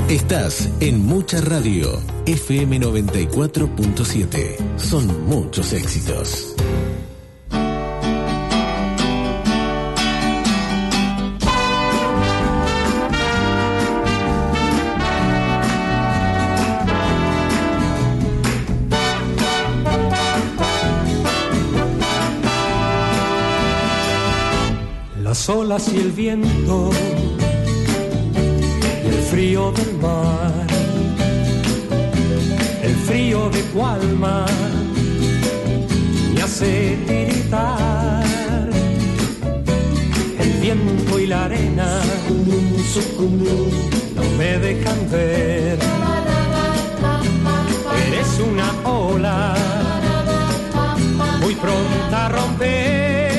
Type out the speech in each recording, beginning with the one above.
Estás en Mucha Radio, FM 94.7. Son muchos éxitos. Las olas y el viento y el frío del mar, el frío de tu alma me hace tiritar. El viento y la arena no me dejan ver. Eres una ola muy pronta a romper.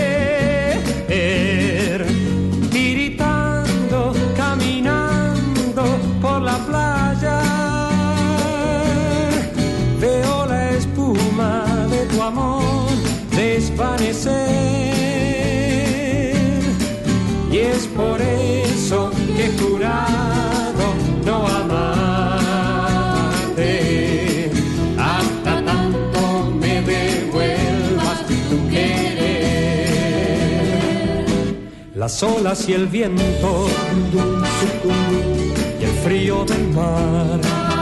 Y es por eso que he jurado no amarte hasta tanto me devuelvas tu querer. Las olas y el viento y el frío del mar,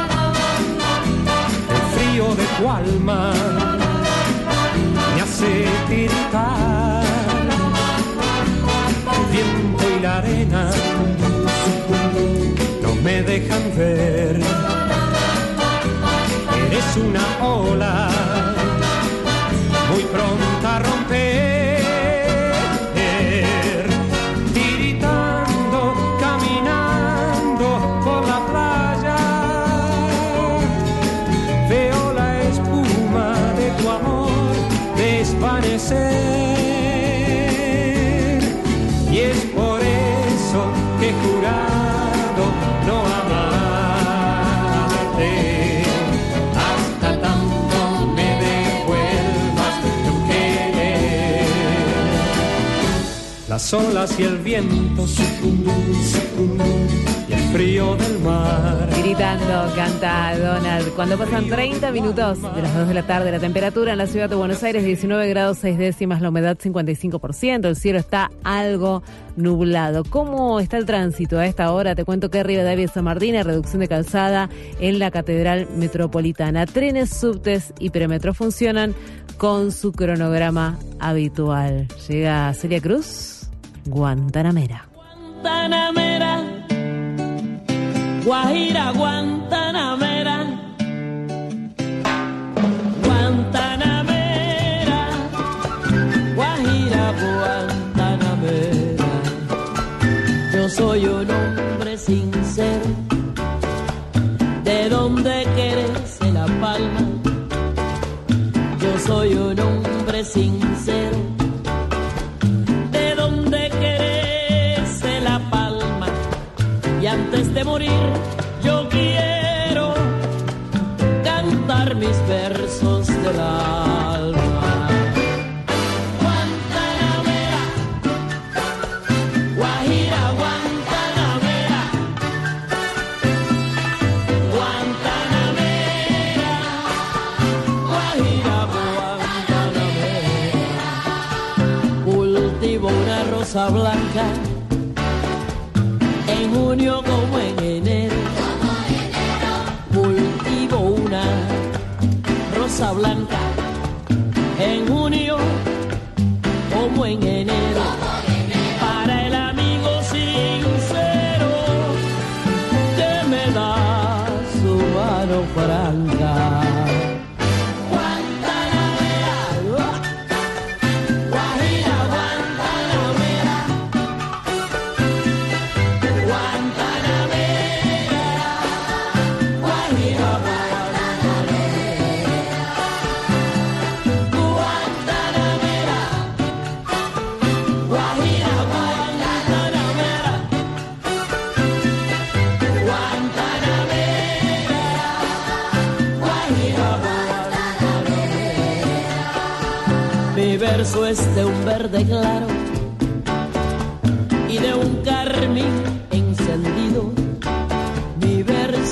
el frío de tu alma hace tiritar. El viento y la arena no me dejan ver. Eres una ola muy pronta a romper, tiritando, caminando por la playa. Veo la espuma de tu amor desvanecer, y es por eso que he jurado no amarte hasta tanto me devuelvas tu querer. Las olas y el viento y el frío del mar. Gritando, canta Donald. Cuando pasan 30 minutos de las 2 de la tarde, la temperatura en la ciudad de Buenos Aires 19 grados 6 décimas, la humedad 55%, el cielo está algo nublado. ¿Cómo está el tránsito a esta hora? Te cuento que Rivadavia y San Martín hay reducción de calzada en la Catedral Metropolitana. Trenes, subtes y premetro funcionan con su cronograma habitual. Llega Celia Cruz, Guantanamera. Guantanamera, Guajira, Guantanamera, Guantanamera, Guajira, Guantanamera. Yo soy un hombre sincero, de donde crece la palma. Yo soy un hombre sincero, de donde crece la palma. Y antes de morir yo quiero cantar mis versos del alma. Guantanamera, Guajira, Guantanamera, Guantanamera, Guajira, Guantanamera. Cultivo una rosa blanca en junio como en enero, cultivo una rosa blanca en junio como en enero, para el amigo sincero que me da su mano franca. Mi verso es de un verde claro y de un carmín encendido. Mi verso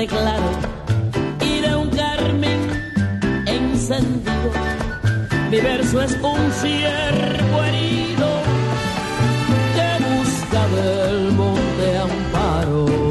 verde claro y de un carmín encendido. Mi verso es un ciervo herido que busca del monte amparo.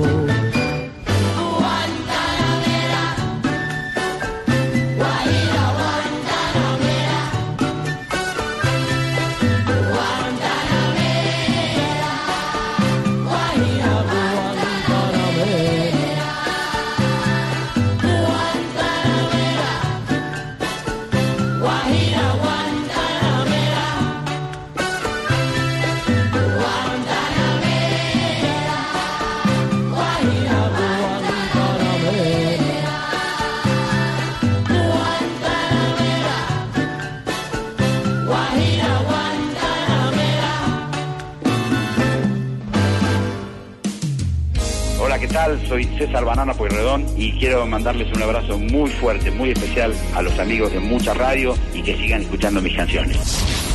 ¿Qué tal? Soy César Banana Pueyrredón y quiero mandarles un abrazo muy fuerte, muy especial a los amigos de Mucha Radio y que sigan escuchando mis canciones.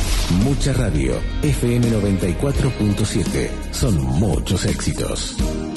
Mucha Radio, FM 94.7. Son muchos éxitos.